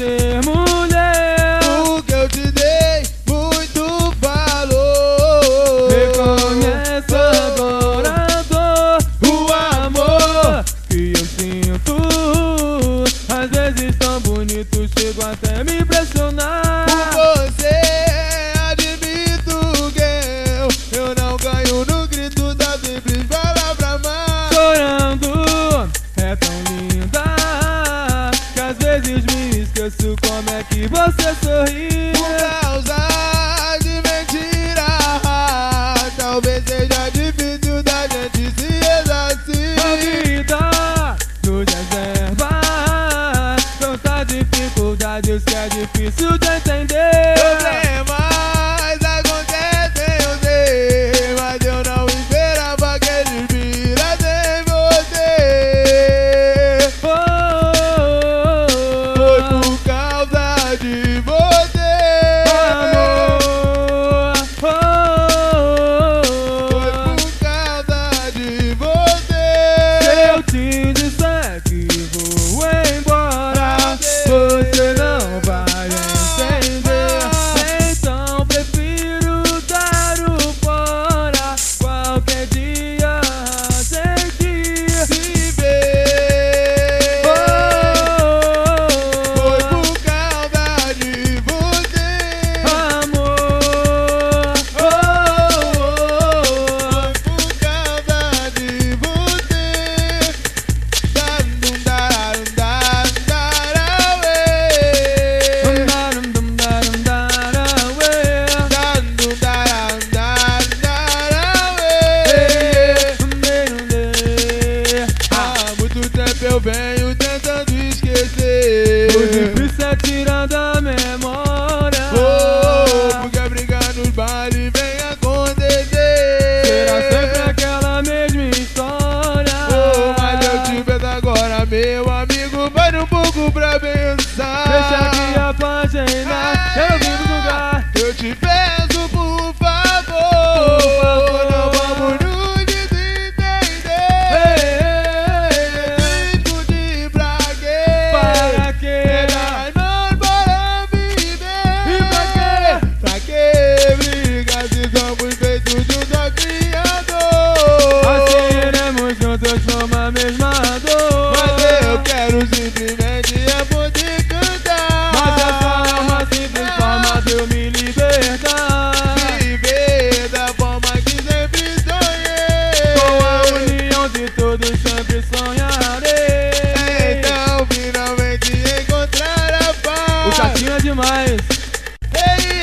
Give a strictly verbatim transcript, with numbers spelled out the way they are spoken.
ser mulher, o que eu te dei muito valor. reconhece agora a dor, o amor que eu sinto. Às vezes tão bonito, chego até me impressionar. Por você admito que eu, eu não ganho no grito da simples palavra má. Chorando, é tão linda que às vezes me esqueço como é que você sorri. Por causa de mentira, talvez seja difícil da gente se exercer. A vida nos reserva tanta dificuldades que é difícil de entender. Problemas acontecem, eu sei, mas eu não esperava que ele virasse em você. Oh, Foi por causa de você, amor, oh, foi por causa de você. se eu te disser que vou embora, você não vai entender. Então prefiro dar o fora qualquer dia sem te Se ver, oh, foi por causa de você, amor, oh, foi por causa de você. Dandum darum darum darauê, Darum dum darum darawê, dandum darum darum darauê. Há muito tempo eu venho tentando esquecer. o difícil é tirar da memória. Oh, porque brigar nos bares vem acontecer. Será sempre aquela mesma história. Oh, mas eu te peço agora, meu amigo, pare um pouco pra pensar. Deixa aqui a página, eu vim do lugar. Eu te peço, por favor, Por favor. não vamos nos desentender. Discutir pra quê? Para quê? Pegar nós para viver. E pra quê? Pra que brigar se somos feitos de um só Criador? Assim iremos juntos numa mesma dor. Mas eu quero simplesmente é poder cantar. Mas essa é uma simples forma de eu me libertar. Viver da forma que sempre sonhei. Com a união de todos sempre sonharei. Então finalmente encontrar a paz. O chatinho é demais. Ei,